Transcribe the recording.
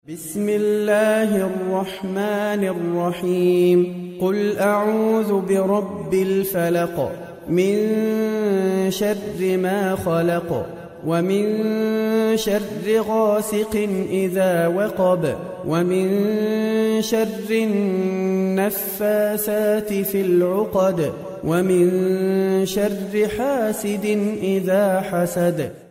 بسم الله الرحمن الرحيم قل أعوذ برب الفلق من شر ما خلق ومن شر غاسق إذا وقب ومن شر النفاثات في العقد ومن شر حاسد إذا حسد